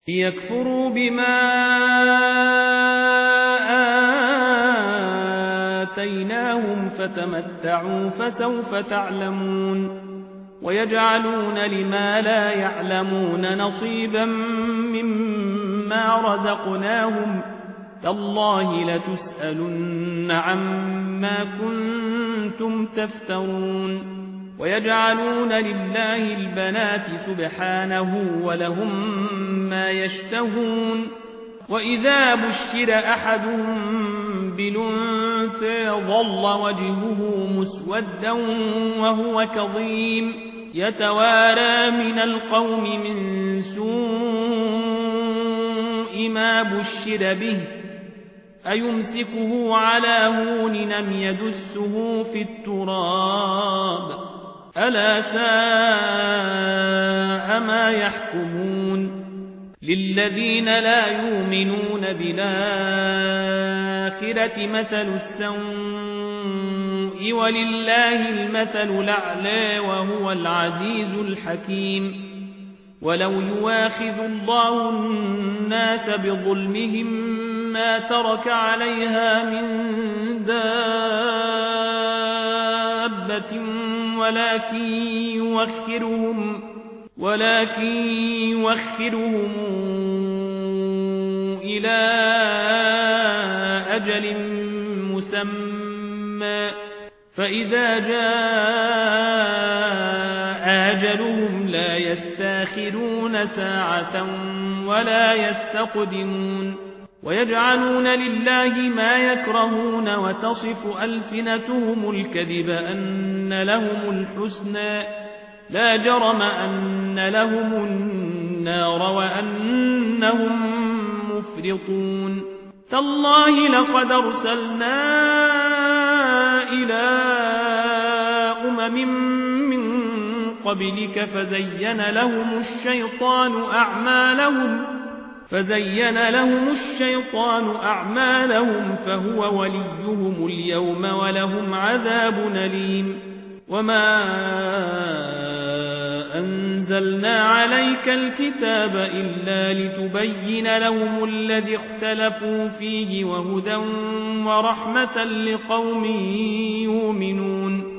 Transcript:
ليكفروا بما آتيناهم فتمتعوا فسوف تعلمون ويجعلون لما لا يعلمون نصيبا مما رزقناهم تالله لتسألن عما كنتم تفترون ويجعلون لله البنات سبحانه ولهم ما يشتهون وإذا بشر أحدهم بالأنثى ظل وجهه مسودا وهو كظيم يتوارى من القوم من سوء ما بشر به أيمسكه على هون أم يدسه في التراب ألا ساء ما يحكمون للذين لا يؤمنون بالآخرة مثل السوء ولله المثل الأعلى وهو العزيز الحكيم ولو يواخذ الله الناس بظلمهم ما ترك عليها من دابة ولكن يوخرهم إلى أجل مسمى فإذا جاء أجلهم لا يستاخرون ساعة ولا يستقدمون ويجعلون لله ما يكرهون وتصف ألسنتهم الكذب أن لهم الحسنى لا جرم أن لهم النار وأنهم مفرطون تالله لقد أرسلنا إلى من قبلك فزين لهم الشيطان أعمالهم فهو وليهم اليوم ولهم عذاب أليم وما أنزلنا عليك الكتاب إلا لتبين لهم الذي اختلفوا فيه وهدى ورحمة لقوم يؤمنون